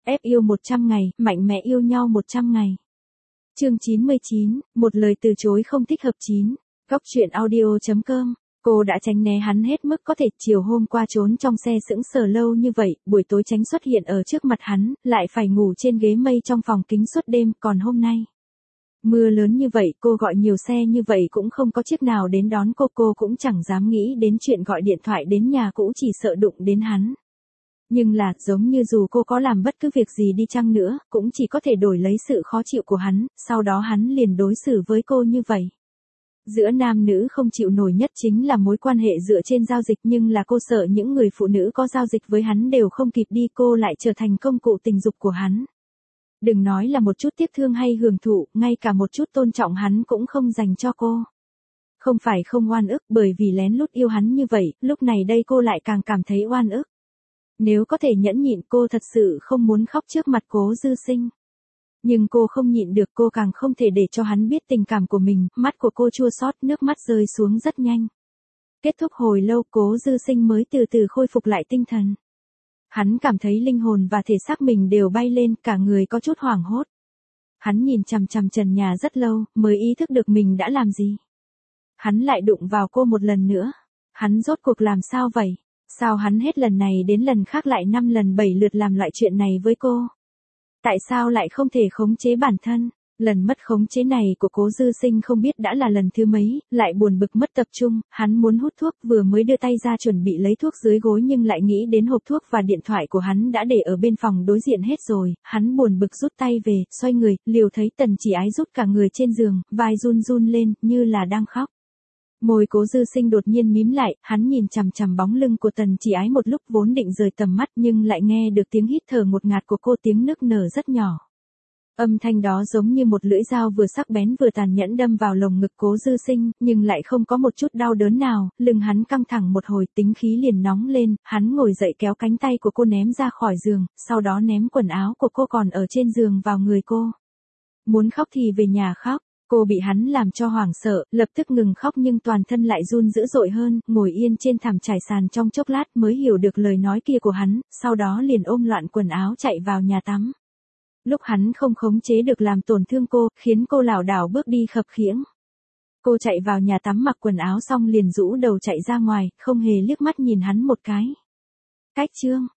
Ép yêu 100 ngày, mạnh mẽ yêu nhau 100 ngày. Chương 99, một lời từ chối không thích hợp 9. Góc truyện audio.com. Cô đã tránh né hắn hết mức có thể, chiều hôm qua trốn trong xe sững sờ lâu như vậy, buổi tối tránh xuất hiện ở trước mặt hắn, lại phải ngủ trên ghế mây trong phòng kính suốt đêm, còn hôm nay. Mưa lớn như vậy, cô gọi nhiều xe như vậy cũng không có chiếc nào đến đón cô cũng chẳng dám nghĩ đến chuyện gọi điện thoại đến nhà cũ, chỉ sợ đụng đến hắn. Nhưng là, giống như dù cô có làm bất cứ việc gì đi chăng nữa, cũng chỉ có thể đổi lấy sự khó chịu của hắn, sau đó hắn liền đối xử với cô như vậy. Giữa nam nữ không chịu nổi nhất chính là mối quan hệ dựa trên giao dịch, nhưng là cô sợ những người phụ nữ có giao dịch với hắn đều không kịp đi, cô lại trở thành công cụ tình dục của hắn. Đừng nói là một chút tiếc thương hay hưởng thụ, ngay cả một chút tôn trọng hắn cũng không dành cho cô. Không phải không oan ức, bởi vì lén lút yêu hắn như vậy, lúc này đây cô lại càng cảm thấy oan ức. Nếu có thể nhẫn nhịn, cô thật sự không muốn khóc trước mặt Cố Dư Sinh. Nhưng cô không nhịn được, cô càng không thể để cho hắn biết tình cảm của mình, mắt của cô chua xót, nước mắt rơi xuống rất nhanh. Kết thúc hồi lâu, Cố Dư Sinh mới từ từ khôi phục lại tinh thần. Hắn cảm thấy linh hồn và thể xác mình đều bay lên, cả người có chút hoảng hốt. Hắn nhìn chằm chằm trần nhà rất lâu, mới ý thức được mình đã làm gì. Hắn lại đụng vào cô một lần nữa. Hắn rốt cuộc làm sao vậy? Sao hắn hết lần này đến lần khác lại 5 lần 7 lượt làm loại chuyện này với cô? Tại sao lại không thể khống chế bản thân? Lần mất khống chế này của Cố Dư Sinh không biết đã là lần thứ mấy, lại buồn bực mất tập trung, hắn muốn hút thuốc, vừa mới đưa tay ra chuẩn bị lấy thuốc dưới gối nhưng lại nghĩ đến hộp thuốc và điện thoại của hắn đã để ở bên phòng đối diện hết rồi, hắn buồn bực rút tay về, xoay người, liều thấy Tần Chỉ Ái rút cả người trên giường, vai run run lên, như là đang khóc. Môi Cố Dư Sinh đột nhiên mím lại, hắn nhìn chằm chằm bóng lưng của Tần Chỉ Ái một lúc, vốn định rời tầm mắt nhưng lại nghe được tiếng hít thở ngột ngạt của cô, tiếng nức nở rất nhỏ. Âm thanh đó giống như một lưỡi dao vừa sắc bén vừa tàn nhẫn đâm vào lồng ngực Cố Dư Sinh, nhưng lại không có một chút đau đớn nào, lưng hắn căng thẳng một hồi, tính khí liền nóng lên, hắn ngồi dậy kéo cánh tay của cô ném ra khỏi giường, sau đó ném quần áo của cô còn ở trên giường vào người cô. Muốn khóc thì về nhà khóc. Cô bị hắn làm cho hoảng sợ, lập tức ngừng khóc nhưng toàn thân lại run dữ dội hơn, ngồi yên trên thảm trải sàn trong chốc lát mới hiểu được lời nói kia của hắn, sau đó liền ôm loạn quần áo chạy vào nhà tắm. Lúc hắn không khống chế được làm tổn thương cô, khiến cô lảo đảo bước đi khập khiễng. Cô chạy vào nhà tắm mặc quần áo xong liền rũ đầu chạy ra ngoài, không hề liếc mắt nhìn hắn một cái. Cách chương